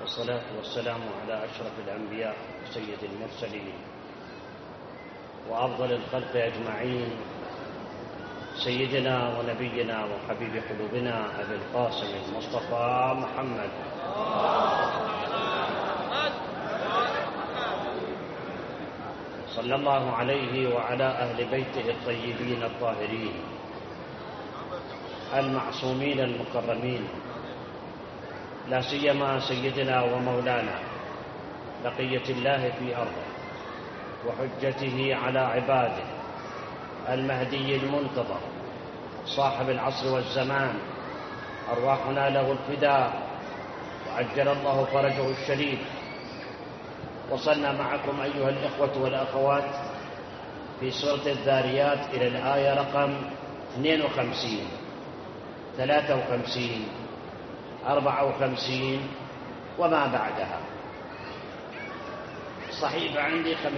والصلاة والسلام على أشرف الأنبياء سيد المرسلين وأفضل الخلق أجمعين سيدنا ونبينا وحبيب قلوبنا أبي القاسم المصطفى محمد صلى الله عليه وعلى أهل بيته الطيبين الطاهرين المعصومين المكرمين، لا سيما سيدنا ومولانا بقية الله في أرضه وحجته على عباده المهدي المنتظر صاحب العصر والزمان، أرواحنا له الفداء وعجل الله فرجه الشريف. وصلنا معكم أيها الإخوة والأخوات في سورة الذاريات إلى الآية رقم 52 53 54 وما بعدها. صحيفة عندي 523،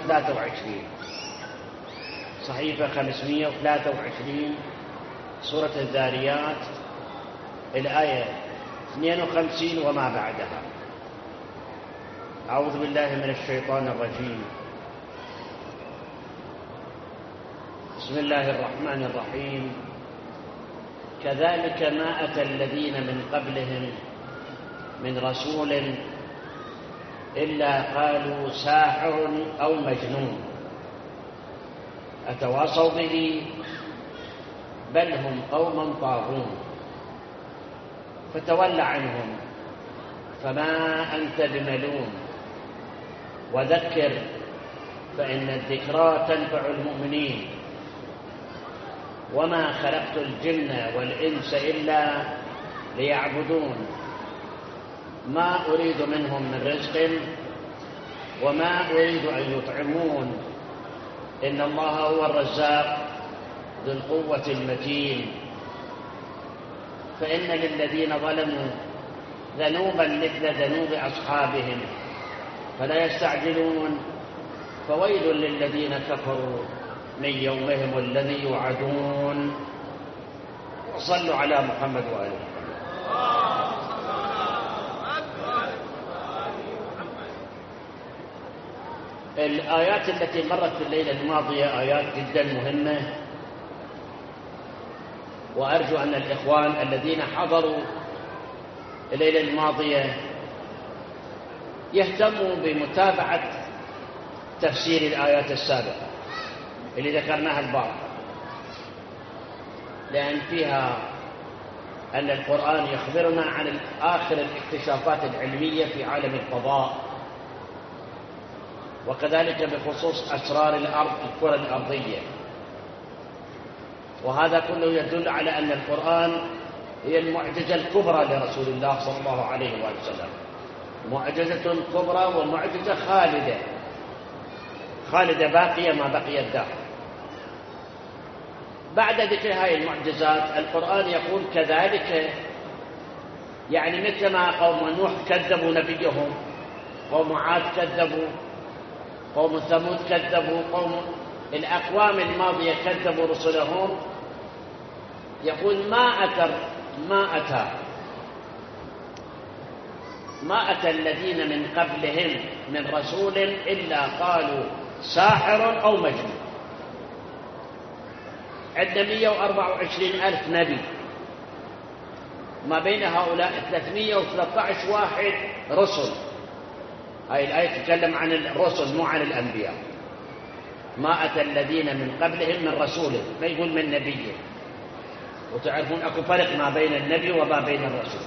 صحيفة 523 سورة الذاريات الآية 52 وما بعدها. أعوذ بالله من الشيطان الرجيم. بسم الله الرحمن الرحيم. كذلك ما أتى الذين من قبلهم من رسول إلا قالوا ساحر أو مجنون أتواصوا به بل هم قوم طاغون فتول عنهم فما أنت بملوم وذكر فإن الذكرى تنفع المؤمنين وما خلقت الجن والإنس إلا ليعبدون ما أريد منهم من رزق وما أريد أن يطعمون إن الله هو الرزاق ذو القوة المتين. فإن للذين ظلموا ذنوبا مثل ذنوب أصحابهم فلا يستعجلون فويل للذين كفروا من يومهم الذي يوعدون. وصلوا على محمد وآله محمد. الآيات التي مرت في الليلة الماضية آيات جدا مهمة، وأرجو أن الإخوان الذين حضروا الليلة الماضية يهتموا بمتابعة تفسير الآيات السابقة اللي ذكرناها البعض، لأن فيها أن القرآن يخبرنا عن آخر الاكتشافات العلمية في عالم الفضاء، وكذلك بخصوص أسرار الأرض الكرة الأرضية. وهذا كله يدل على أن القرآن هي المعجزة الكبرى لرسول الله صلى الله عليه وسلم، معجزة كبرى ومعجزة خالدة باقية ما بقي الدهر. بعد ذكر هذه المعجزات القرآن يقول كذلك، يعني مثل ما قوم نوح كذبوا نبيهم، قوم عاد كذبوا، قوم ثمود كذبوا، قوم الأقوام الماضية كذبوا رسلهم. يقول ما أتى الذين من قبلهم من رسول إلا قالوا ساحر أو مجنون. عندنا 124,000 نبي، ما بين هؤلاء 313 واحد رسل. هاي الآية تتكلم عن الرسل مو عن الأنبياء. ما أتى الذين من قبلهم من رسول، ما يقول من نبي. وتعرفون أكو فرق ما بين النبي وما بين الرسول.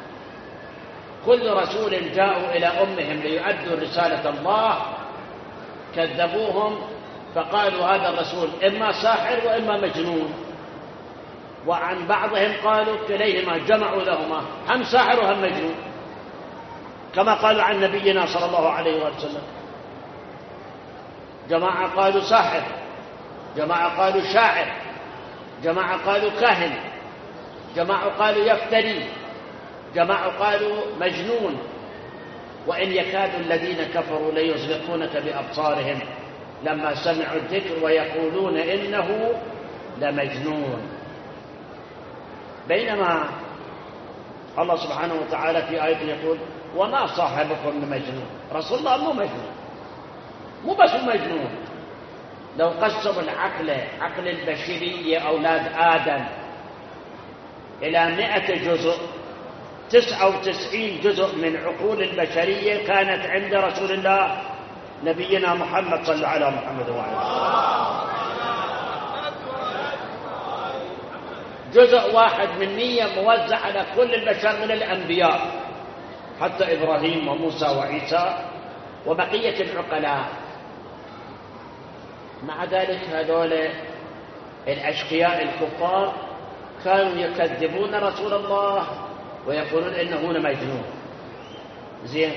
كل رسول جاءوا إلى أمهم ليؤدوا رسالة الله كذبوهم فقالوا هذا الرسول إما ساحر وإما مجنون. وعن بعضهم قالوا كليهما، جمعوا لهما هم ساحر وهم مجنون، كما قالوا عن نبينا صلى الله عليه وسلم. جماعة قالوا ساحر، جماعة قالوا شاعر، جماعة قالوا كاهن، جماعة قالوا يفتري، جماعة قالوا مجنون. وإن يكاد الذين كفروا ليزلقونك بأبصارهم لما سمعوا الذكر ويقولون إنه لمجنون. بينما الله سبحانه وتعالى في آية يقول وما صاحبكم بمجنون. رسول الله مو مجنون، مو بس مجنون. لو قسموا عقل البشرية أولاد آدم إلى 100 جزء، 99 جزء من عقول البشرية كانت عند رسول الله نبينا محمد. صلى على محمد وعلى جزء واحد من 100 موزع على كل البشر من الأنبياء، حتى إبراهيم وموسى وعيسى وبقية العقلاء. مع ذلك هذول الأشقياء الكفار كانوا يكذبون رسول الله ويقولون إنه مجنون. زين،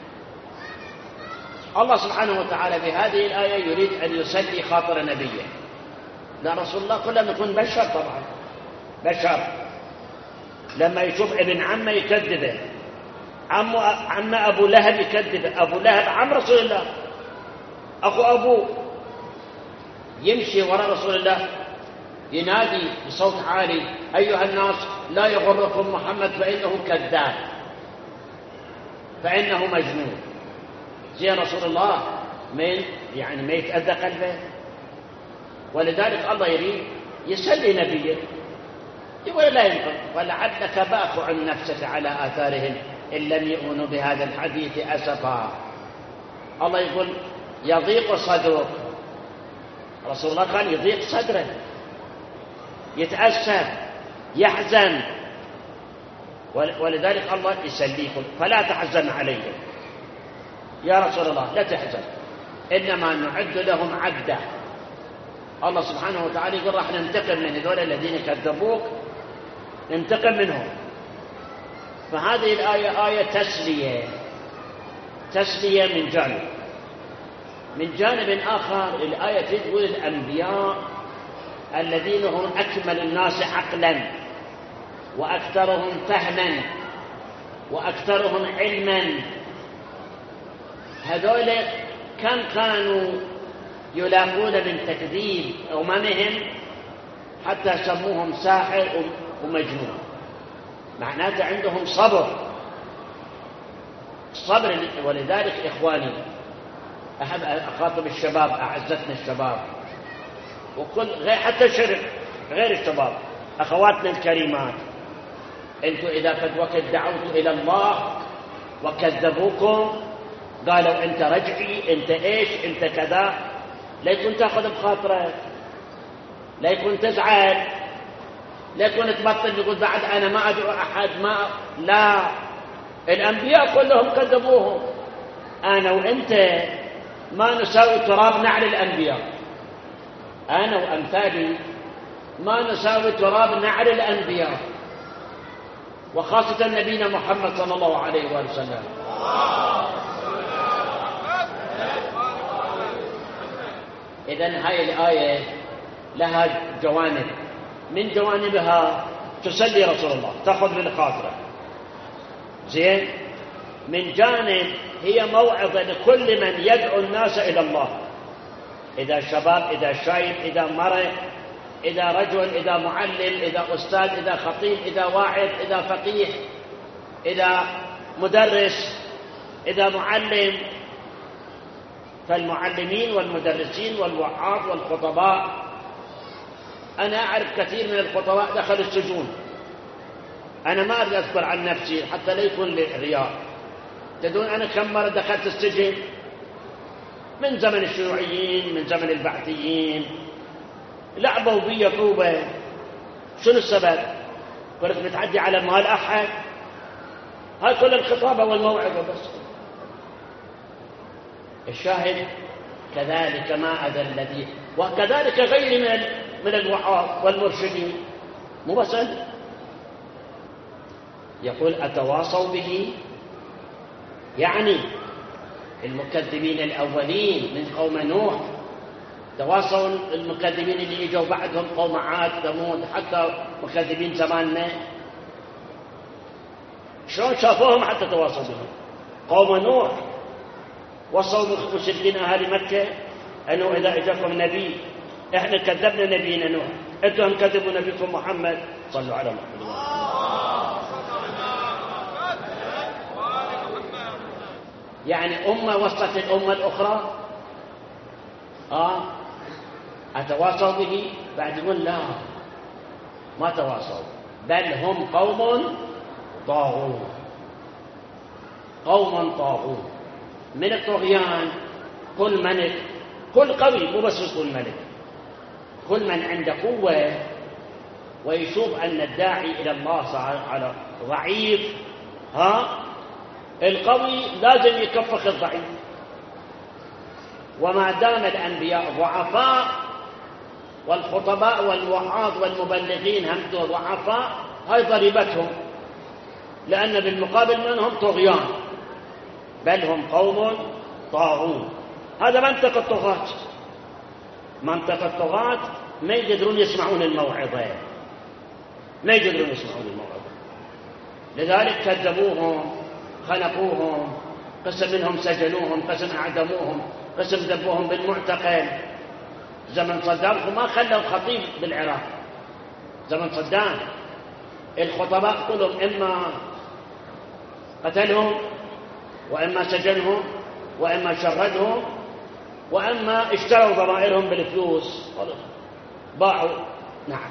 الله سبحانه وتعالى بهذه الآية يريد أن يسلي خاطر نبيه. لا، رسول الله كلنا نكون بشر، طبعا بشر. لما يشوف ابن عمه يكذبه، عم أبو لهب يكذبه، أبو لهب عم رسول الله، أخو أبوه، يمشي وراء رسول الله ينادي بصوت عالي: أيها الناس لا يغركم محمد فإنه كذاب، فإنه مجنون. زين، رسول الله يعني ما يتأذى قلبه. ولذلك الله يريد يسلي نبيه، يقول لا ينقل: ولعلك باخع نفسك على آثارهم إن لم يؤمنوا بهذا الحديث أسفا. الله يقول يضيق صدرك. رسول الله كان يضيق صدره، يتأسف، يحزن. ولذلك الله يسليكم: فلا تحزن عليهم يا رسول الله، لا تحزن، إنما نعد لهم عدة. الله سبحانه وتعالى يقول راح ننتقم من هذول الذين كذبوك، ننتقم منهم. فهذه الآية آية تسلية من جانب. من جانب آخر الآية تقول الأنبياء الذين هم أكمل الناس عقلا وأكثرهم فهما وأكثرهم علما، هذول كم كانوا يلاقون من تكذيب أممهم حتى سموهم ساحر ومجنون. معناته عندهم صبر. ولذلك إخواني أحب أخاطب الشباب، أعزتنا الشباب وكل حتى غير الشباب، أخواتنا الكريمات، أنتم إذا قد وقت دعوتوا إلى الله وكذبوكم، قالوا أنت رجعي، أنت إيش، أنت كذا، لا يكون تأخذ بخاطرك، لا يكون تزعل، لا يكون تبطل يقول بعد أنا ما أدعو أحد، لا، الأنبياء كلهم كذبوهم. أنا وأنت ما نساوي تراب نعل الأنبياء، أنا وأمثالي ما نساوي تراب نعل الأنبياء، وخاصة نبينا محمد صلى الله عليه وآله وسلم. إذن هاي الآية لها جوانب، من جوانبها تسلي رسول الله، تأخذ من خاطره. زين، من جانب هي موعظة لكل من يدعو الناس إلى الله، إذا شباب، إذا شايب، إذا مرأة، إذا رجل، إذا معلم، إذا أستاذ، إذا خطيب، إذا واعظ، إذا فقيه، إذا مدرس، إذا معلم. فالمعلمين والمدرسين والوعاظ والخطباء، أنا أعرف كثير من الخطباء دخلوا السجون. أنا ما أريد أذكر عن نفسي حتى لا يكون لي رياء. تدون أنا كم مرة دخلت السجن؟ من زمن الشيوعيين، من زمن البعثيين، لعبوا بي طوبة. شنو السبب؟ كنت متعدي على مال أحد؟ هاي كل الخطابة والموعظة بس. الشاهد كذلك ما أذى الذي، وكذلك غير من الوعاظ والمرشدين، مو بس يقول أتواصوا به، يعني المكذبين الأولين من قوم نوح تواصوا، المكذبين اللي يجوا بعدهم قوم عاد، ثمود، حتى مكذبين زماننا شلون شافوهم حتى تواصوا بهم. قوم نوح وصوا مشركين أهل مكة أنه إذا أجاكم نبي، إحنا كذبنا نبينا نوح، أنتم كذبوا نبيكم محمد. صلوا على محمد. يعني أمة وصلت الأمة الأخرى أتواصوا به؟ بعد يقول لا، ما تواصوا، بل هم قوم طاغون. قوم طاغون من الطغيان. كل ملك، كل قوي، مو بس كل ملك، كل من عنده قوة ويشوف أن الداعي إلى الله على ضعيف، القوي لازم يكفخ الضعيف. وما دام الأنبياء ضعفاء والخطباء والوعاظ والمبلغين هم ضعفاء، هاي ضريبتهم، لأن بالمقابل منهم طغيان، بل هم قوم طاغون. هذا منطق الطغاة. منطق الطغاة ما يقدرون يسمعون الموعظة، ما يقدرون يسمعون الموعظة، لذلك كذبوهم، خنقوهم، قسم منهم سجنوهم، قسم أعدموهم، قسم ذبوهم بالمعتقل. زمن صدام ما خلوا خطيب بالعراق. زمن صدام الخطباء كلهم إما قتلهم، وإما سجنهم، وإما شردهم، وإما اشتروا ضمائرهم بالفلوس، باعوا. نعم.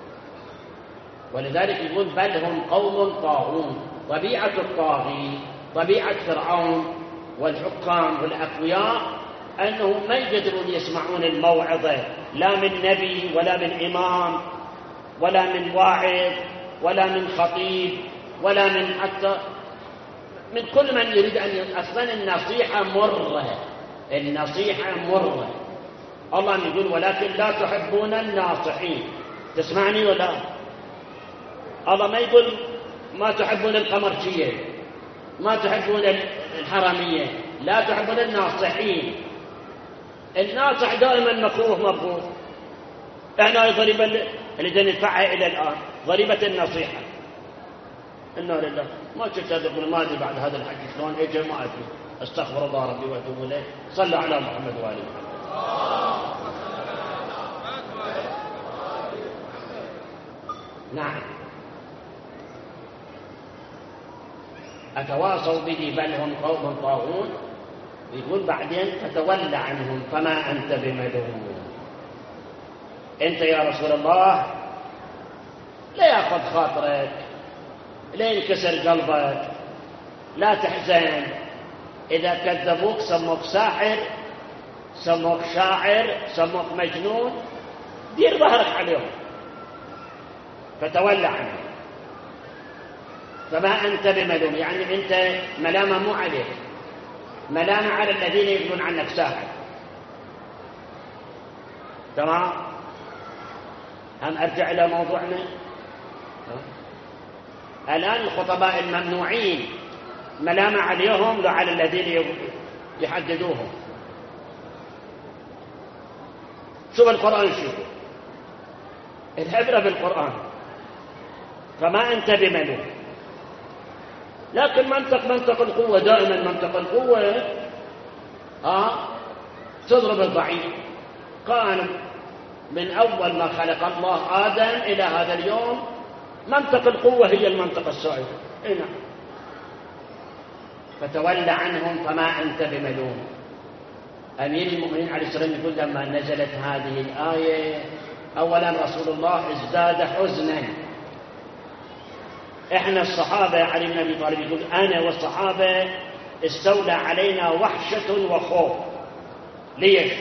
ولذلك يقول بل هم قوم طاغون. طبيعة الطاغي، طبيعة فرعون والحكام والأقوياء، أنهم ما يقدرون يسمعون الموعظة، لا من نبي ولا من إمام ولا من واعظ ولا من خطيب ولا من حتى من كل من يريد أن أصلا النصيحة مرة، النصيحة مرة. الله يقول ولكن لا تحبون الناصحين. تسمعني ولا؟ الله ما يقول ما تحبون القمرجية، ما تحبون الحرامية، لا تحبون الناصحين. الناصح دائما مكروه مبغوض. احنا ضريبة اللي ندفعها إلى الآن ضريبة النصيحة. إنا لله. ما شفت هذا الماضي بعد هذا الحديث شلون اجى ما ادري. استغفر الله ربي واتوب اليه. صلوا على محمد وآل محمد. نعم. أتواصوا به بل هم قوم طاغون. يقول بعدين فتولى عنهم فما أنت بملوم. أنت يا رسول الله لا يأخذ خاطرك، لا ينكسر قلبك، لا تحزن. إذا كذبوك سموك ساحر، سموك شاعر، سموك مجنون، دير ظهرك عليهم. فتولى عنهم فما أنت بملوم، يعني أنت ملامة مو عليك، ملامة على الذين يقولون عنك ساحر. تمام. هم أرجع إلى موضوعنا. الآن الخطباء الممنوعين ملامة عليهم لو على الذين يحددوهم. شوف القرآن، شوفوا العبرة بالقرآن. فما أنت بملوم. لكن منطق القوة دائما، منطق القوة تضرب الضعيف. كان من أول ما خلق الله آدم إلى هذا اليوم منطق القوة هي المنطق السائد. نعم. فتولى عنهم فما أنت بملوم. أمير المؤمنين عليه السلام يقول لما نزلت هذه الآية أولا رسول الله ازداد حزنا. إحنا الصحابة، علي بن أبي طالب يقول أنا والصحابة استولى علينا وحشة وخوف. ليش؟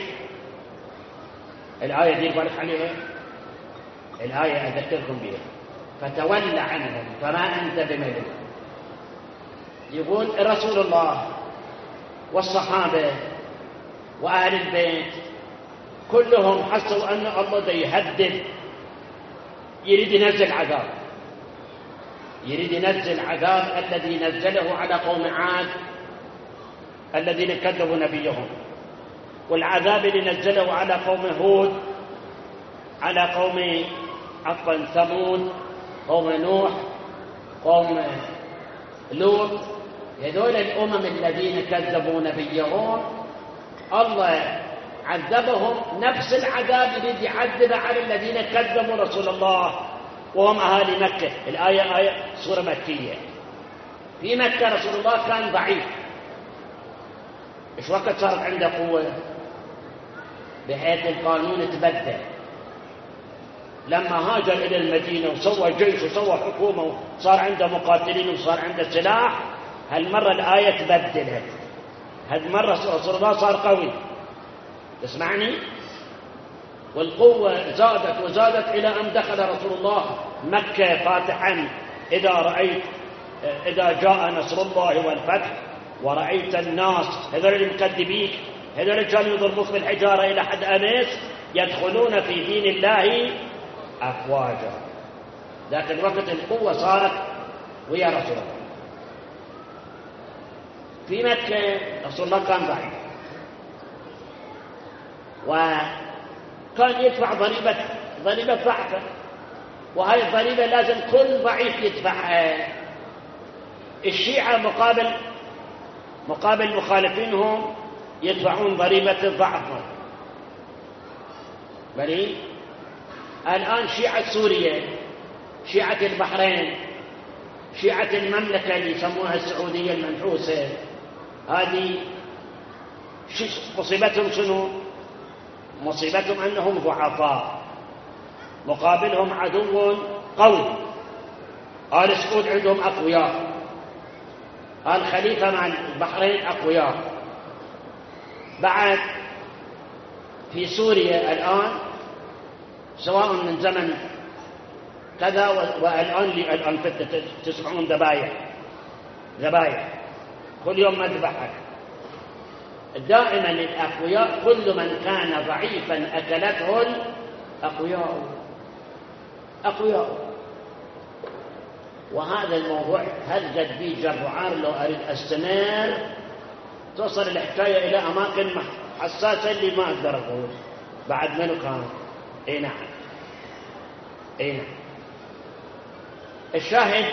الآية دي بالك عليها، الآية أذكركم بها. فتولى عنهم فما أنت بملوم. يقول رسول الله والصحابة وأهل البيت كلهم حسوا أن الله يهدد، يريد ينزل عذاب، يريد ينزل عذاب الذي نزله على قوم عاد الذين كذبوا نبيهم، والعذاب اللي نزله على قوم هود، على قوم ثمود، قوم نوح، قوم لوط. هذول الأمم الذين كذبوا نبيهم الله عذبهم نفس العذاب الذي يعذب على الذين كذبوا رسول الله وهم أهالي مكة. الآية آية سورة مكية. في مكة رسول الله كان ضعيف، إيش وقت صارت عنده قوة؟ بحيث القانون تبدل لما هاجر إلى المدينة وسوى جيش وسوى حكومة وصار عنده مقاتلين وصار عنده سلاح. هالمرة الآية تبدلت، هالمرة رسول الله صار قوي. تسمعني؟ والقوة زادت وزادت إلى أن دخل رسول الله مكة فاتحا. إذا جاء نصر الله والفتح ورأيت الناس هذول المكذبين، هذول كانوا يضربوك بالحجارة إلى حد أنس، يدخلون في دين الله أفواجا. ذاك الوقت القوة صارت ويا رسول الله. في مكة رسول الله كان ضعيف، وكان يدفع ضريبة ضعفه، وهذه الضريبة لازم كل ضعيف يدفعها. الشيعة مقابل مخالفينهم يدفعون ضريبة الضعف. بلي الآن شيعة سوريا، شيعة البحرين، شيعة المملكة اللي يسموها السعودية المنحوسة، هذه مصيبتهم شنو؟ مصيبتهم أنهم ضعفاء مقابلهم عدو قوي. آل سعود عندهم أقوياء، آل خليفة مع البحرين أقوياء. بعد في سوريا الآن سواء من زمن كذا والآن تسمعون ذبايح كل يوم مذبحة. دائما الأقوياء، كل من كان ضعيفا أكلته الأقوياء. وهذا الموضوع هزت بي جرعار. لو أريد أستمر توصل الحكاية إلى أماكن حساسة اللي ما أقدر أقول. بعد منو كان؟ اي نعم. الشاهد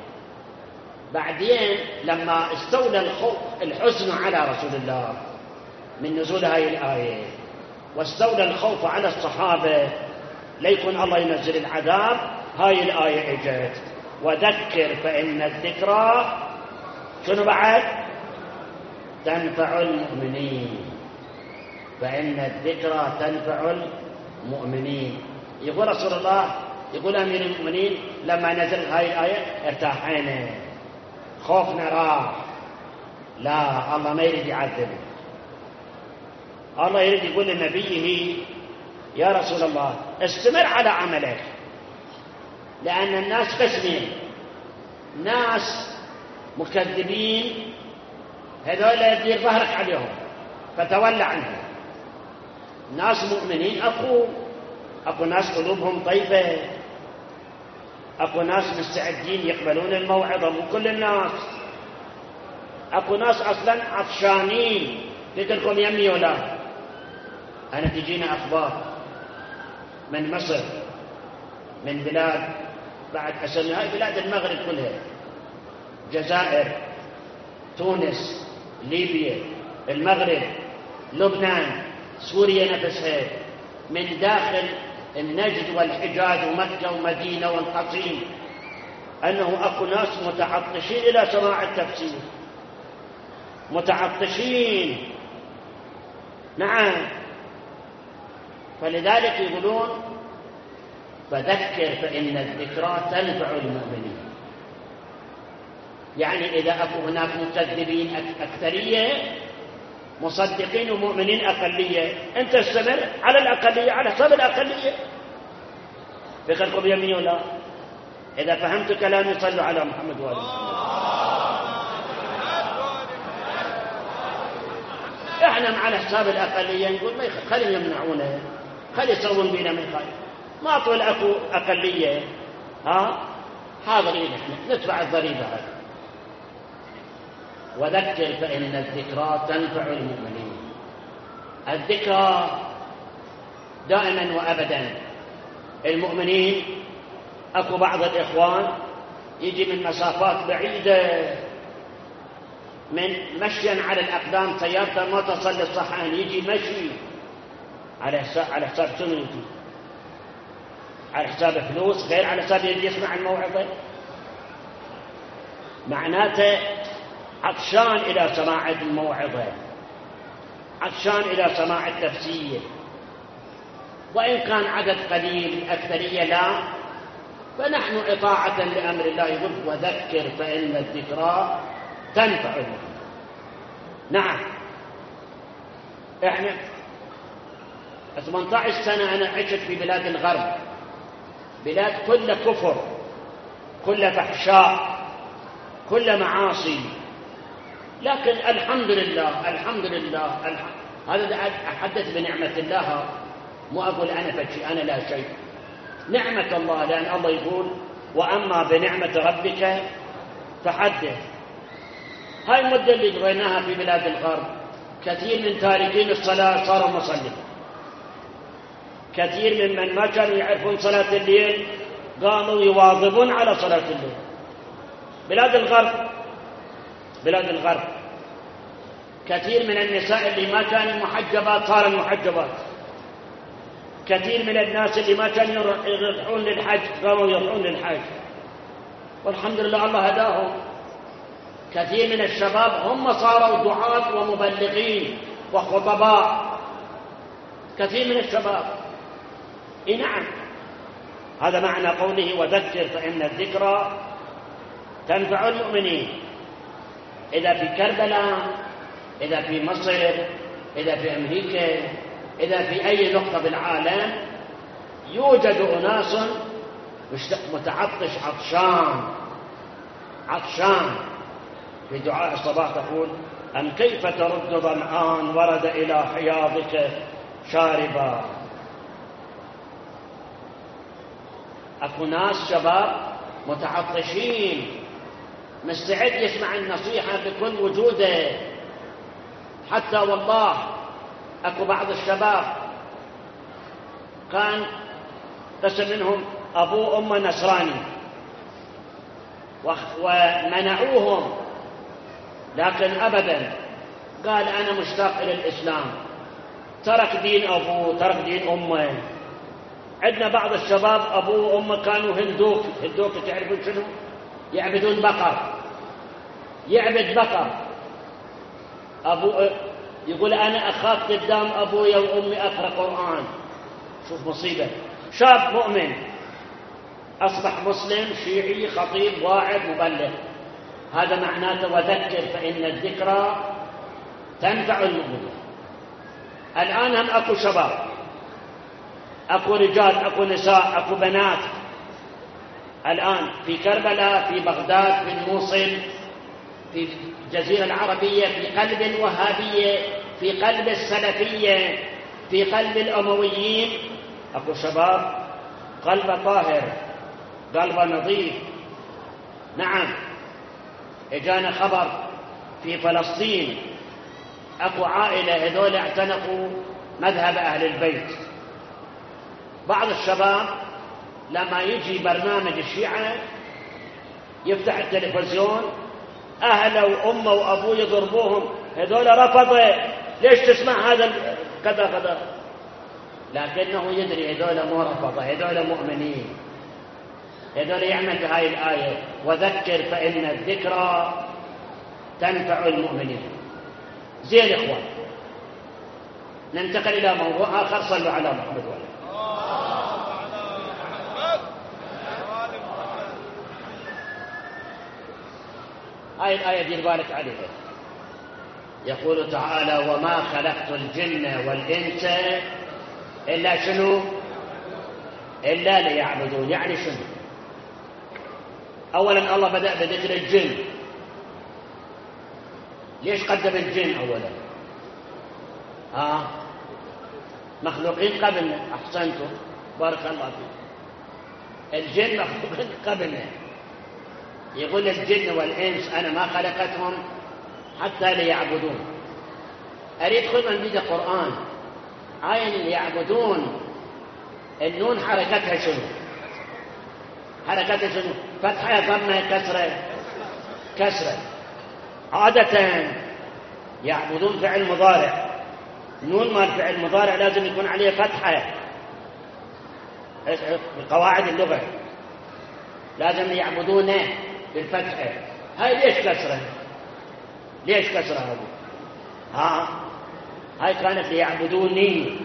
بعدين لما استولى الحزن على رسول الله من نزول هاي الآية، واستولى الخوف على الصحابة ليكن الله ينزل العذاب، هاي الآية اجت وذكر فإن الذكرى شنو بعد؟ تنفع المؤمنين. فإن الذكرى تنفع المؤمنين. يقول رسول الله، يقول أمير المؤمنين لما نزل هاي الآية ارتاحينا، خوفنا راح. لا، الله ما يريد يعذب. الله يريد يقول لنبيه يا رسول الله استمر على عملك، لأن الناس قسمين، ناس مكذبين هذول يدير ظهرك عليهم فتولى عنهم. ناس مؤمنين أكو ناس قلوبهم طيبة، أكو ناس مستعدين يقبلون الموعظة، مو كل الناس. أكو ناس أصلا عطشانين، قلت لكم يمي ولا أنا تجينا أخبار من مصر، من بلاد بعد أسمي هاي بلاد المغرب كلها، جزائر، تونس، ليبيا، المغرب، لبنان، سوريا نفسها، من داخل النجد والحجاز ومكة ومدينة والقصيم، أنه أكو ناس متعطشين إلى سماع التفسير، متعطشين. نعم. فلذلك يقولون فذكر فإن الذكرى تنفع المؤمنين. يعني إذا أكو هناك مكذبين أكثرية، مصدقين ومؤمنين أقلية، أنت استمر على الأقلية، على حساب الأقلية. بخلكم يمين ولا؟ إذا فهمت كلامي صلوا على محمد وآل محمد. احنا على حساب الأقلية نقول ما خلي يمنعونه، خلي يسوون بينا من خير، ما طول أكو أقلية حاضرين احنا ندفع الضريبة هذه. وذكر فإن الذكرى تنفع المؤمنين. الذكرى دائما وأبدا المؤمنين. أكو بعض الإخوان يجي من مسافات بعيدة، من مشيا على الأقدام، سيارته ما تصل للصحن، يجي مشي على حساب شنو يجي؟ على حساب فلوس، غير على حساب يسمع الموعظة. معناته عطشان إلى سماع الموعظة، عطشان إلى سماع التفسير، وإن كان عدد قليل الأكثرية لا، فنحن إطاعة لأمر الله يقول وذكر فإن الذكرى تنفع المؤمنين. نعم، إحنا 18 سنة أنا عشت في بلاد الغرب، بلاد كل كفر، كل فحشاء، كل معاصي، لكن الحمد لله الحمد لله هذا أحدث بنعمة الله، مو أقول أنا فشي، أنا لا شيء، نعمة الله، لأن الله يقول وأما بنعمة ربك فحدث. هاي المدة اللي قضيناها في بلاد الغرب كثير من تاركين الصلاة صاروا مصلين، كثير ممن ما كانوا يعرفون صلاة الليل قاموا يواظبون على صلاة الليل. بلاد الغرب كثير من النساء اللي ما كانوا محجبات صاروا محجبات، كثير من الناس اللي ما كانوا يروحون للحج قاموا يروحون للحج، والحمد لله الله هداهم. كثير من الشباب هم صاروا دعاة ومبلغين وخطباء، كثير من الشباب. نعم، هذا معنى قوله وذكر فإن الذكرى تنفع المؤمنين. إذا في كربلاء، إذا في مصر، إذا في أمريكا، إذا في أي نقطة بالعالم يوجد أناس متعطش عطشان في دعاء الصباح تقول أم كيف ترد ظمآن ورد إلى حياضك شاربا. أكو ناس شباب متعطشين مستعد يسمع النصيحة بكل وجوده. حتى والله أكو بعض الشباب كان قسم منهم أبوه وأمه نصراني ومنعوهم، لكن أبدا قال أنا مشتاق إلى الإسلام، ترك دين أبوه ترك دين أمه. عندنا بعض الشباب أبوه وأمه كانوا هندوك تعرفون شنو؟ يعبدون بقر، يعبد بقر. أبوه يقول أنا أخاف قدام أبويا وأمي أقرأ قرآن. شوف مصيبة، شاب مؤمن أصبح مسلم شيعي خطيب واعظ مبلغ. هذا معناته وذكر فإن الذكرى تنفع المؤمنين. الآن هم أكو شباب، أكو رجال، أكو نساء، أكو بنات الآن في كربلاء، في بغداد، في الموصل، في الجزيرة العربية، في قلب الوهابية، في قلب السلفية، في قلب الأمويين، أكو شباب قلب طاهر، قلب نظيف. نعم، إجانا خبر في فلسطين أكو عائلة هذول اعتنقوا مذهب أهل البيت. بعض الشباب لما يجي برنامج الشيعة يفتح التلفزيون، أهله وأمه وأبوه يضربوهم، هذول رفضوا، ليش تسمع هذا كذا، لكنه يدري هذول مو رفضوا، هذول مؤمنين، هذول يعمل بهاي الآية وذكر فإن الذكرى تنفع المؤمنين. زين إخوان، ننتقل إلى موضوع آخر. صلوا على محمد وعلى هاي الآية دير بالك عليها. يقول تعالى وما خلقت الجن والإنس إلا شنو؟ إلا ليعبدون. يعني شنو؟ أولا الله بدأ بذكر الجن. ليش قدم الجن أولا؟ مخلوقين قبلنا. أحسنتم، بارك الله فيكم. الجن مخلوقين قبلنا. يقول الجن والإنس أنا ما خلقتهم حتى ليعبدون. أريد خذ من بيد القرآن آية ليعبدون، النون حركتها شنو؟ حركتها شنو؟ فتحة ضمة كسرة. عادة يعبدون فعل مضارع، نون مال فعل مضارع لازم يكون عليه فتحة. بقواعد اللغة لازم يعبدونه بالفتحة. هاي ليش كسرة؟ ليش كسرة هذه؟ هاي كانت ليعبدوني،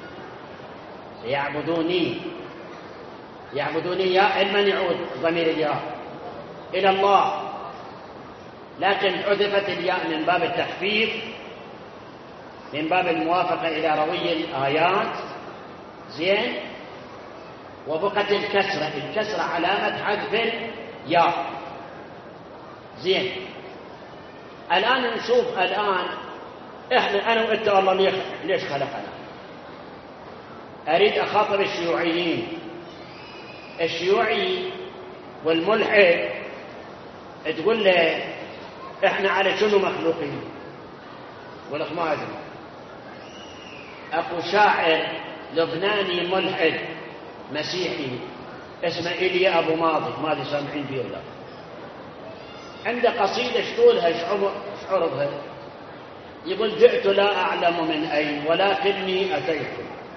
ليعبدوني، يعبدوني يا من يعود ضمير الياء إلى الله، لكن حذفت الياء من باب التخفيف، من باب الموافقة إلى روي الآيات، زين، وبقت الكسرة، الكسرة علامة حذف الياء، زين. الآن نشوف الآن إحنا أنا وأنت الله ليش خلقنا؟ أريد أخاطب الشيوعيين. الشيوعي والملحد تقول له إحنا على شنو مخلوقين؟ يقول لك ما أدري. أكو شاعر لبناني ملحد مسيحي اسمه إيليا أبو ماضي سامعين فيه ولا؟ عنده قصيدة شتولها شعرها، يقول جئت لا أعلم من أين ولكني أتيت،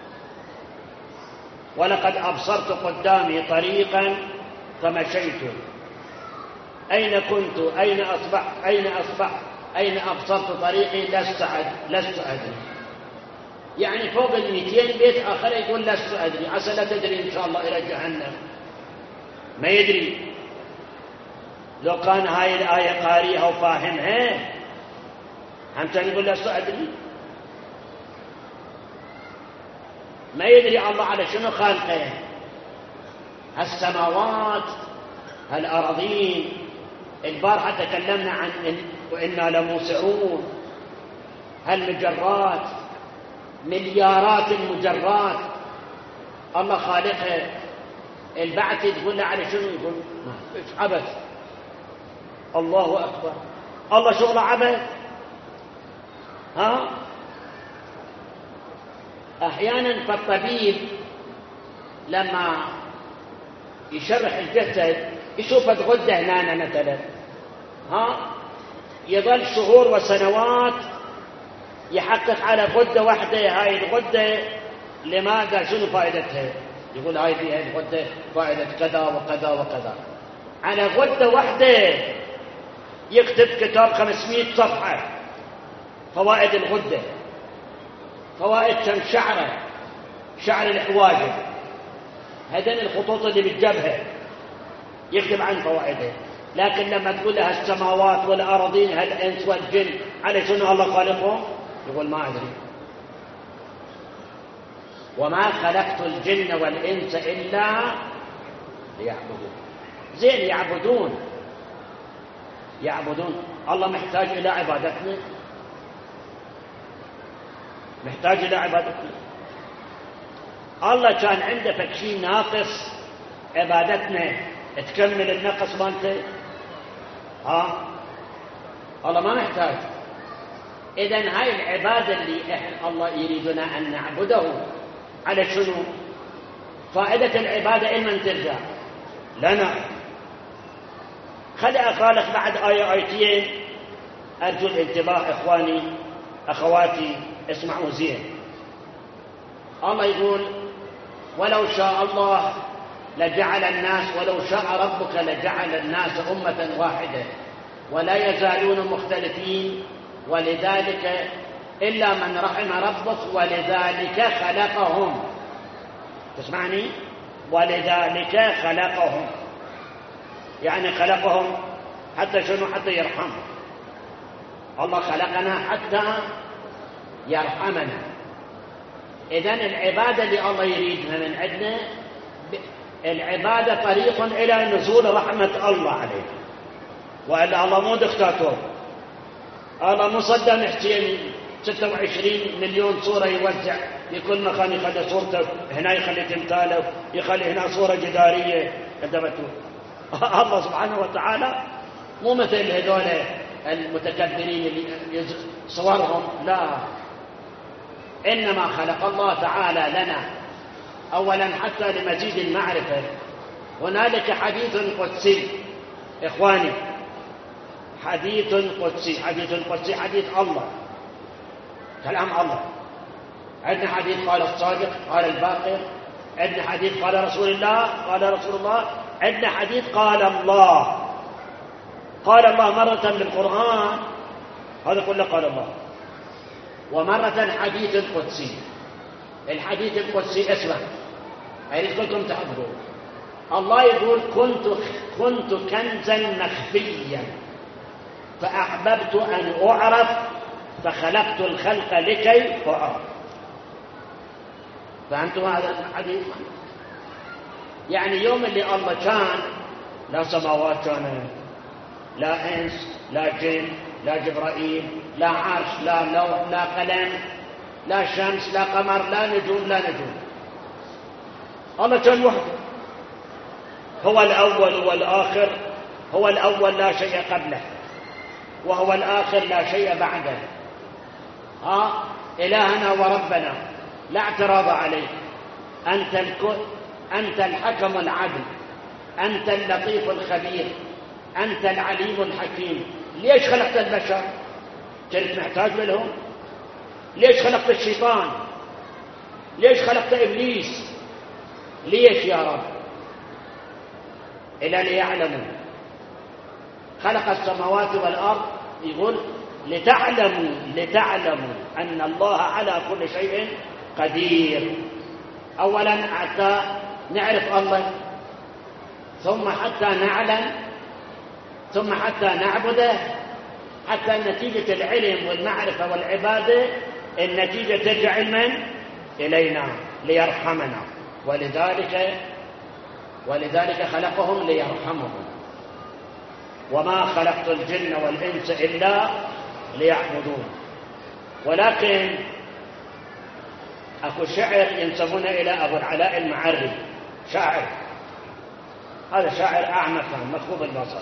ولقد أبصرت قدامي طريقا فمشيت، أين كنت أين أصبحت أين أبصرت طريقي لست أدري. يعني فوق 200 بيت آخر يقول لست أدري، عسى لا تدري إن شاء الله إلى جهنم، ما يدري. لو كان هاي الآية قاريها وفاهمها هم كان يقول لست أدري. ما يدري الله على شنو خالقه، السماوات، الأراضين. البارحة تكلمنا عن وإنا لموسعون، هالمجرات، مليارات المجرات الله خالقها. البعث تقول له على شنو؟ يقول ايش عبث. الله أكبر، الله شغله عبث. ها أحيانا فالطبيب لما يشرح الجسد يشوف الغدة هنا مثلا، يظل شهور وسنوات يحقق على غدة واحدة. هاي الغدة لماذا؟ شنو فائدتها؟ يقول هاي فيها الغدة فائدة كذا وكذا وكذا. على غدة واحدة يكتب كتاب 500 صفحة، فوائد الغدة، فوائد كم شعرة، شعر الحواجب، هذين الخطوط اللي بالجبهة يكتب عن فوائده. لكن لما تقول لها السماوات والأراضين هالإنس والجن على شنو الله خالقهم؟ يقول ما أدري. وما خلقت الجن والإنس إلا ليعبدون. زين، يعبدون الله محتاج إلى عبادتنا، محتاج إلى عبادتنا. الله كان عنده فكشي ناقص عبادتنا تكمل النقص مالته. الله ما محتاج. إذن هاي العبادة اللي إحنا الله يريدنا أن نعبده على شنو؟ فائدة العبادة إما ترجع لنا. خلي أقالك بعد آية آيتين، أرجو الانتباه إخواني أخواتي، اسمعوا زين. الله يقول ولو شاء الله لجعل الناس، ولو شاء ربك لجعل الناس أمة واحدة ولا يزالون مختلفين، ولذلك إلا من رحم ربك ولذلك خلقهم. تسمعني؟ ولذلك خلقهم، يعني خلقهم حتى شنو؟ حتى يرحمهم. الله خلقنا حتى يرحمنا. إذن العبادة اللي الله يريدها من عندنا، العبادة طريق إلى نزول رحمة الله علينا. وإلا الله مو دكتاتور، الله مو صدام حسين 26 مليون صورة يوزع في كل مكان، يخلي صورته هنا، يخلي تمثاله، يخلي هنا صورة جدارية كتبته. الله سبحانه وتعالى مو مثل هذول المتكبرين اللي صورهم، لا. إنما خلق الله تعالى لنا أولا حتى لمزيد المعرفة. هنالك حديث قدسي إخواني، حديث قدسي، حديث قدسي، حديث الله، كلام الله. عندنا حديث قال الصادق قال الباقر، عندنا حديث قال رسول الله، عندنا حديث قال الله. قال الله مرة بالقرآن، هذا كله قال الله. ومرة حديث قدسي. الحديث القدسي اسمع، أريد لكم تحضروا. الله يقول كنت كنزا مخفيا فأحببت أن أعرف فخلقت الخلق لكي أعرف. فهمتم هذا الحديث؟ يعني يوم اللي الله كان لا سماوات كانت، لا إنس، لا جن، لا جبرائيل، لا عرش، لا لوح، لا قلم، لا شمس، لا قمر، لا نجوم، لا نجوم. الله كان وحده، هو الأول والآخر، هو الأول لا شيء قبله، وهو الآخر لا شيء بعده. إلهنا وربنا لا اعتراض عليه. أنت الحكم العدل، أنت اللطيف الخبير، أنت العليم الحكيم. ليش خلقت البشر؟ كنت محتاج لهم؟ ليش خلقت الشيطان؟ ليش خلقت إبليس؟ ليش يا رب؟ إلى ليعلموا. خلق السماوات والأرض، يقول لتعلموا أن الله على كل شيء قدير. أولا حتى نعرف الله، ثم حتى نعلم، ثم حتى نعبده، حتى نتيجة العلم والمعرفة والعبادة النتيجة ترجع من إلينا ليرحمنا. ولذلك خلقهم ليرحمهم. وما خلقت الجن والإنس إلا ليعبدون. ولكن أكو شعر ينسبون إلى أبو العلاء المعري، شاعر، هذا شاعر أعمى مخوب البصر.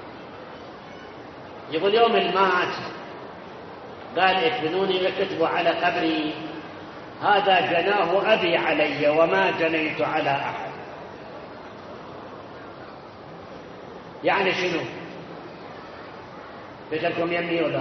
يقول يوم المات قال ادفنوني وكتبوا على قبري هذا جناه أبي علي وما جنيت على أحد. يعني شنو؟ بكلكم يمي ولا؟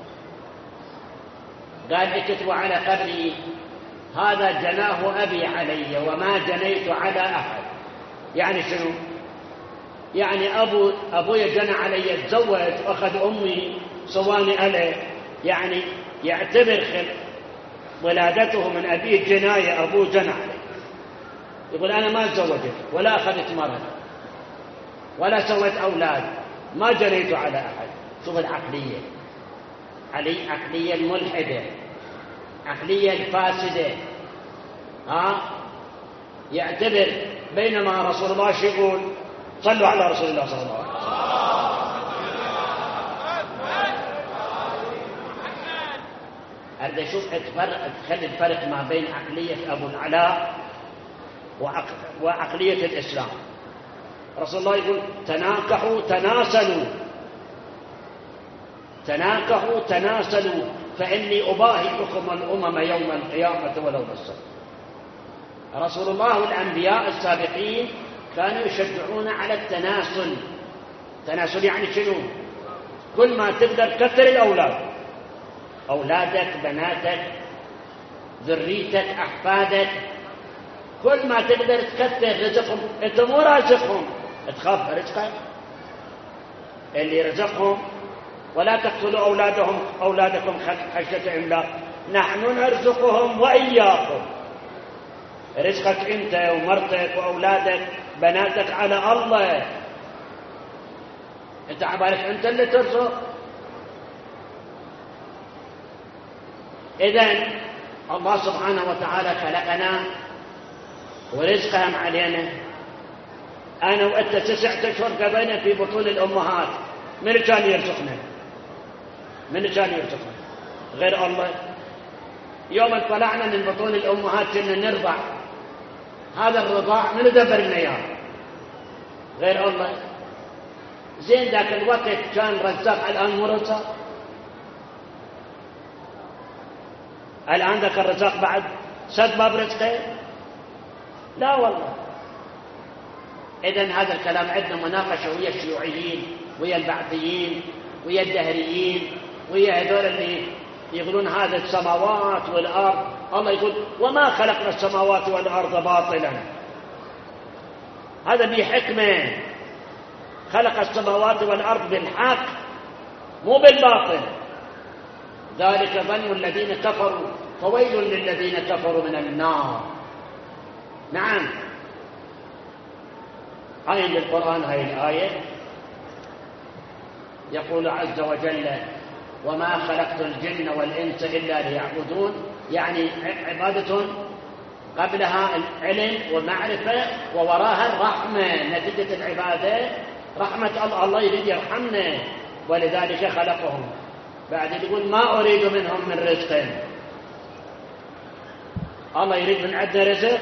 قال اكتبوا على قبري هذا جناه أبي علي وما جنيت على أحد. يعني شنو؟ يعني أبوي جنى علي، تزوج وأخذ أمي سواني عليه، يعني يعتبر ولادته من أبيه جناية، أبوه جنى عليه. يقول أنا ما تزوجت ولا أخذت مرض ولا سويت أولاد، ما جنيت على أحد. شوف العقلية، عقلية الملحدة، عقلية الفاسدة. يعتبر بينما رسول الله يقول صلوا على رسول الله صلى الله عليه وسلم. أريد أشوف تخلي الفرق ما بين عقلية أبو العلاء وعقلية الإسلام. رسول الله يقول تناكحوا تناسلوا، تناكحوا تناسلوا فإني أباهي بكم الأمم يوم القيامة ولو بالصدق. رسول الله والأنبياء السابقين كانوا يشجعون على التناسل. تناسل يعني شنو؟ كل ما تقدر كثر الأولاد، أولادك، بناتك، ذريتك، أحفادك، كل ما تقدر تكثر رزقهم. أنت مو رازقهم، تخاف رزقك اللي رزقهم. ولا تقتلوا أولادكم خشية إملاق، نحن نرزقهم وإياكم. رزقك أنت ومرتك وأولادك بناتك على الله. أنت عبالك أنت اللي ترزق. إذن الله سبحانه وتعالى خلقنا ورزقهم علينا. أنا وأنت 9 أشهر قبلنا في بطون الأمهات، من كان يرزقنا؟ من كان يرزقنا غير الله؟ يوم طلعنا من بطون الأمهات كنا نرضع، هذا الرضاع من دبر لنا اياه غير الله؟ زين ذاك الوقت كان رزاق، الآن مو رزاق. الآن ذاك الرزاق بعد سد باب رزقه؟ لا والله. إذن هذا الكلام عندنا مناقشة ويا الشيوعيين ويا البعثيين ويا الدهريين ويا هذول اللي يقولون هذا السماوات والأرض. الله يقول وما خلقنا السماوات والأرض باطلا، هذا بحكمة. خلق السماوات والأرض بالحق مو بالباطل. ذلك ظن الذين كفروا فويل للذين كفروا من النار. نعم، هاي للقرآن هاي الآية يقول عز وجل وما خلقت الجن والإنس إلا ليعبدون، يعني عبادة قبلها العلم والمعرفة ووراها الرحمة، نتيجة العبادة رحمة الله، الله يريد يرحمنا ولذلك خلقهم. بعد يقول ما أريد منهم من رزق، الله يريد من عندنا رزق.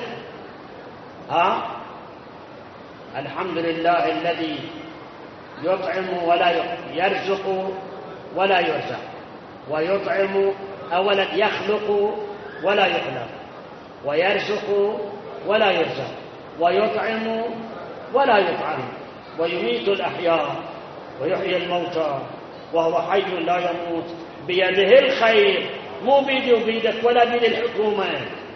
الحمد لله الذي يطعم ولا يرزق ولا يرزق، ويطعم أولا يخلق ولا يخلق، ويرزق ولا يرزق، ويطعم ولا يطعم، ويميت الأحياء ويحيي الموتى وهو حي لا يموت بيده الخير، مو بيدي وبيدك ولا بيد الحكومة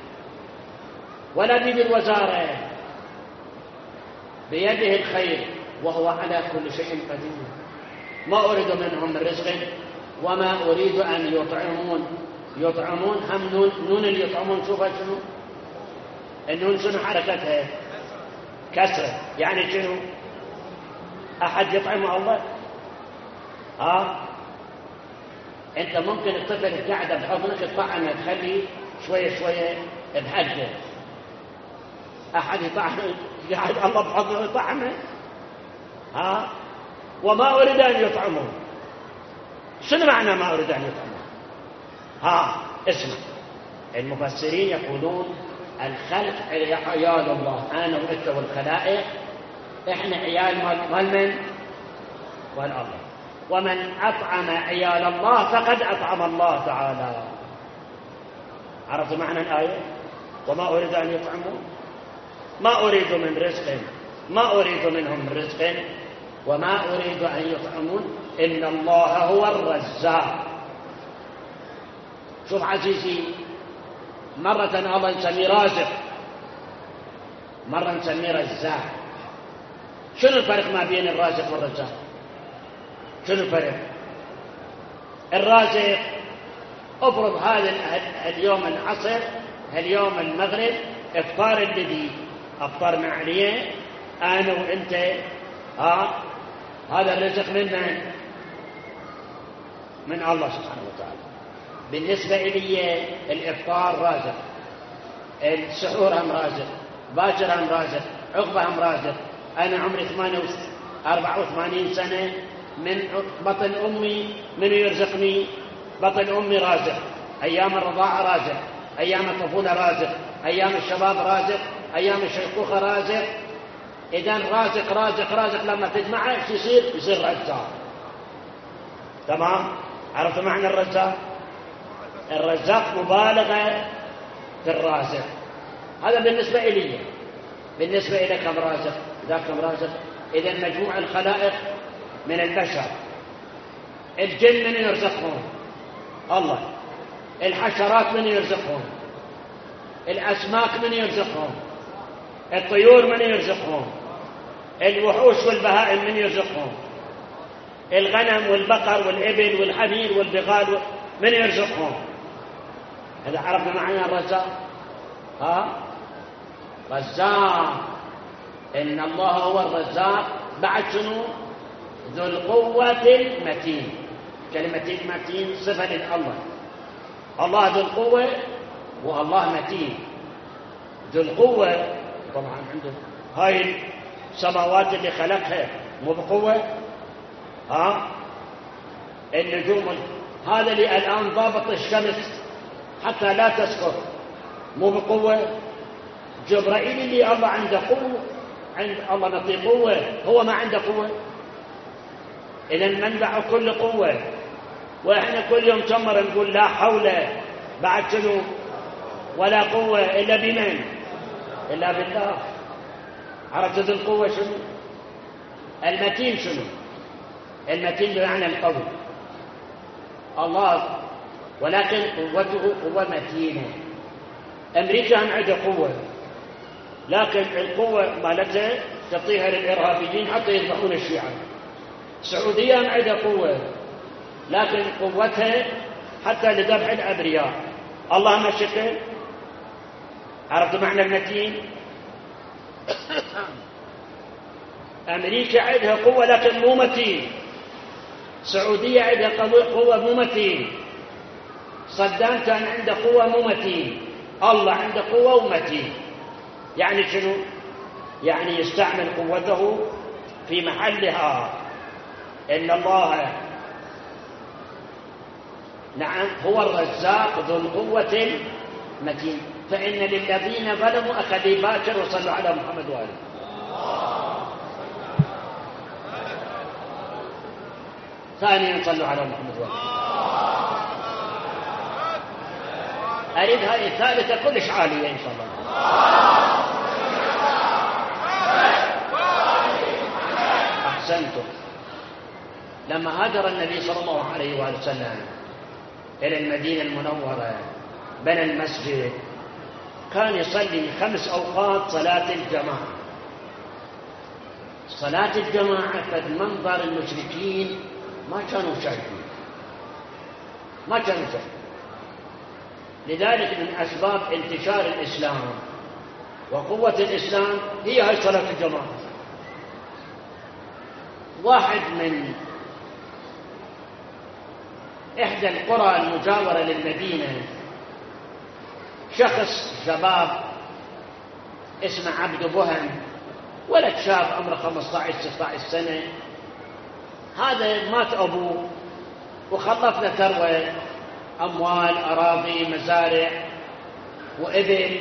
ولا بيد الوزارة، بيده الخير وهو على كل شيء قدير. ما أريد منهم من رزق وما أريد أن يطعمون. يطعمون هم نون اللي يطعمون، شوفها شنو النون، شنو حركتها؟ كسرة، يعني شنو؟ أحد يطعم الله؟ أنت ممكن الطفل القاعدة بحضنك تطعمه تخلي شوية شوية بحجه، أحد يطعم قاعد الله بحضنه يطعمه؟ وما أريد أن يطعمون، شنو معنى ما أريد أن يطعمون؟ اسمع، المفسرين يقولون الخلق عيال الله، أنا وأنت والخلائق إحنا عيال مال من؟ مال الله، ومن أطعم عيال الله فقد أطعم الله تعالى. عرفت معنى الآية؟ وما أريد أن يطعمون، ما أريد من رزق، ما أريد منهم من رزق وما أريد أن يطعمون، إن الله هو الرزاق. شوف عزيزي، مرة الله نسميه رازق، مرة نسميه رزاق. شنو الفرق ما بين الرازق والرزاق؟ شنو الفرق؟ الرازق افرض هذا اليوم العصر، اليوم المغرب، افطار الذي افطرنا عليه انا وانت، هذا الرزق من من؟ من الله سبحانه وتعالى. بالنسبة إلي الإفطار رازق، السحور هم رازق، باكر هم رازق، عقبة هم رازق. أنا عمري 84 سنة، من بطن أمي من يرزقني؟ بطن أمي رازق، أيام الرضاعة رازق، أيام الطفولة رازق، أيام الشباب رازق، أيام الشيخوخة رازق. إذن رازق رازق رازق لما تجمعه ايش يصير؟ يصير رزاق. تمام؟ عرفت معنى الرزاق؟ الرزاق مبالغة في الرازق. هذا بالنسبة إلي. بالنسبة إلى كم رازق؟ ذاك كم رازق؟ إذن مجموع الخلائق من البشر، الجن من يرزقهم؟ الله. الحشرات من يرزقهم؟ الأسماك من يرزقهم؟ الطيور من يرزقهم؟ الوحوش والبهائم من يرزقهم؟ الغنم والبقر والإبل والحمير والبغال من يرزقهم؟ هذا عرفنا معنى الرزاق. رزاق، إن الله هو الرزاق. بعد شنو؟ ذو القوة المتين. كلمة المتين صفة لله، الله ذو القوة والله متين. ذو القوة طبعا عنده هاي السماوات اللي خلقها مو بقوة؟ النجوم هذا اللي الآن ضابط الشمس حتى لا تسقط مو بقوة؟ جبرائيل اللي الله عنده قوة، عند الله نعطيه قوة، هو ما عنده قوة؟ إذن منبع كل قوة. وإحنا كل يوم تمر نقول لا حول بعد شنو ولا قوة إلا بمن؟ إلا بالله. عرفت ذو القوة شنو؟ المتين شنو؟ المتين بمعنى القوي الله، ولكن قوته قوة متينة. أمريكا هم عندها قوة، لكن القوة مالتها تعطيها للإرهابيين حتى يذبحون الشيعة. السعودية هم عندها قوة، لكن قوتها حتى لذبح الأبرياء. الله مشكل. عرفت معنى المتين؟ أمريكا عندها قوة لكن مو متين. السعودية عندها قوة مو متين. صدام كان عنده قوة مو متين. الله عنده قوة ومتين. يعني شنو؟ يعني يستعمل قوته في محلها. إن الله نعم هو الرزاق ذو القوة المتين. فإن للذين ظلموا أخذي باكر وصلوا على محمد وآله. ثانيا صلوا على محمد وآله. أريد هذه الثالثة كلش عالية إن شاء الله. أحسنتم. لما هاجر النبي صلى الله عليه وآله وسلم إلى المدينة المنورة بنى المسجد، كان يصلي 5 أوقات صلاة الجماعة. صلاة الجماعة فمنظر المشركين ما كانوا شايفين، ما كانوا شايفين. لذلك من أسباب انتشار الإسلام وقوة الإسلام هي هاي صلاة الجماعة. واحد من إحدى القرى المجاورة للمدينة، شخص شباب اسمه عبد بهم، ولد شاب عمره 15-16 سنة. هذا مات أبوه وخلف له ثروة، أموال، أراضي، مزارع وإبل،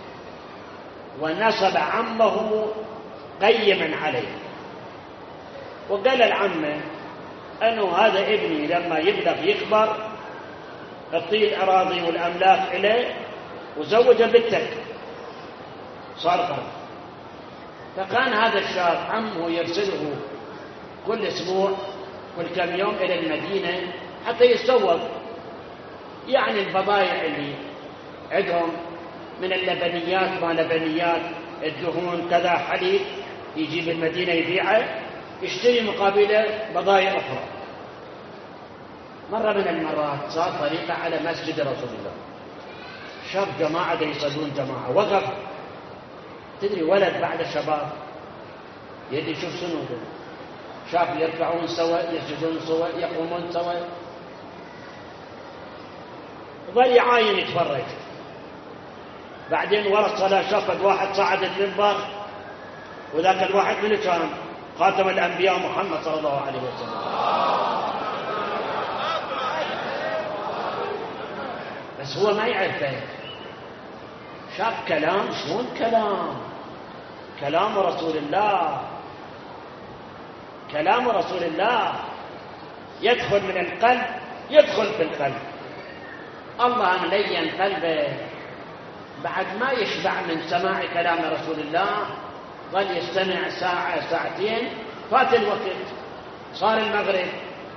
ونصب عمه قيما عليه. وقال العمه أنه هذا ابني لما يبلغ يكبر اعطيه الأراضي والأملاك إليه وزوجه بنتك. صار قرض. فكان هذا الشاب عمه يرسله كل أسبوع كل كم يوم إلى المدينة حتى يستوب يعني البضائع اللي عندهم من اللبنيات ما لبنيات، الدهون كذا، حليب، يجيب المدينة يبيعه، يشتري مقابله بضائع أخرى. مرة من المرات صار طريقة على مسجد رسول الله، شاب جماعة يصلون جماعة، وقف. تدري ولد بعد شباب يدي شوف شنو شاب يركعون سوا، يسجدون سوا، يقومون سوا، ظل يعاين يتفرج. بعدين ورا الصلاة شافت واحد صعد المنبر، وذاك الواحد من كان خاتم الأنبياء محمد صلى الله عليه وسلم. بس هو ما يعرفه. شاف كلام، شلون كلام رسول الله، كلام رسول الله يدخل من القلب، يدخل في القلب. الله ملين قلبه، بعد ما يشبع من سماع كلام رسول الله ظل يستمع ساعة ساعتين، فات الوقت، صار المغرب.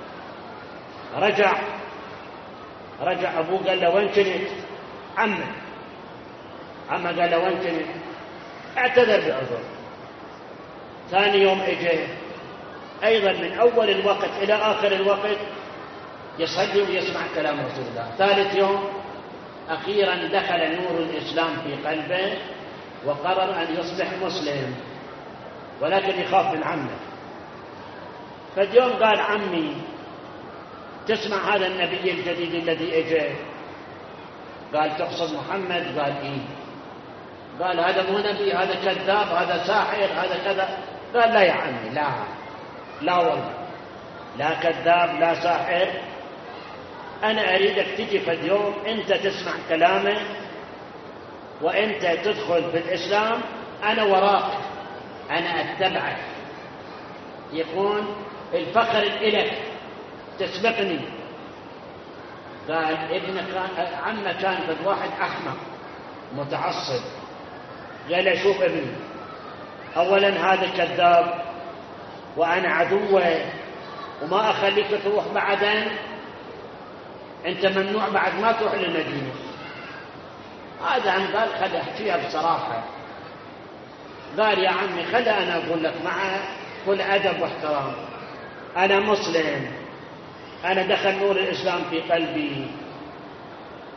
رجع أبوه قال له وين كنت؟ عمه قال له وين كنت؟ اعتذر بعذر. ثاني يوم اجى أيضا من أول الوقت إلى آخر الوقت يصلي ويسمع كلام رسول الله. ثالث يوم أخيرا دخل نور الإسلام في قلبه وقرر أن يصبح مسلم، ولكن يخاف من عمه. فاليوم قال عمي تسمع هذا النبي الجديد الذي اجى؟ قال تقصد محمد؟ قال إيه. قال هذا مو نبي، هذا كذاب، هذا ساحر، هذا كذا. قال لا يا عمي، لا والله، لا كذاب لا ساحر. أنا أريدك تجي في اليوم أنت تسمع كلامه وأنت تدخل في الإسلام، أنا وراك، أنا أتبعك، يكون الفخر إليك، تسبقني. قال عمه كان قد واحد أحمق متعصب. قال شوف ابني، أولا هذا كذاب وأنا عدوه وما أخليك تروح بعدين، أنت ممنوع بعد ما تروح للمدينة. هذا عم قال خلي أحكيها بصراحة. قال يا عمي خلي أنا أقول لك مع كل أدب واحترام، أنا مسلم، أنا دخل نور الإسلام في قلبي،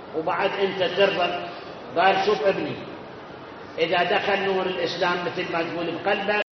وبعد أنت ترضى. قال شوف ابني، إذا دخل نور الإسلام مثل ما تقول بقلبك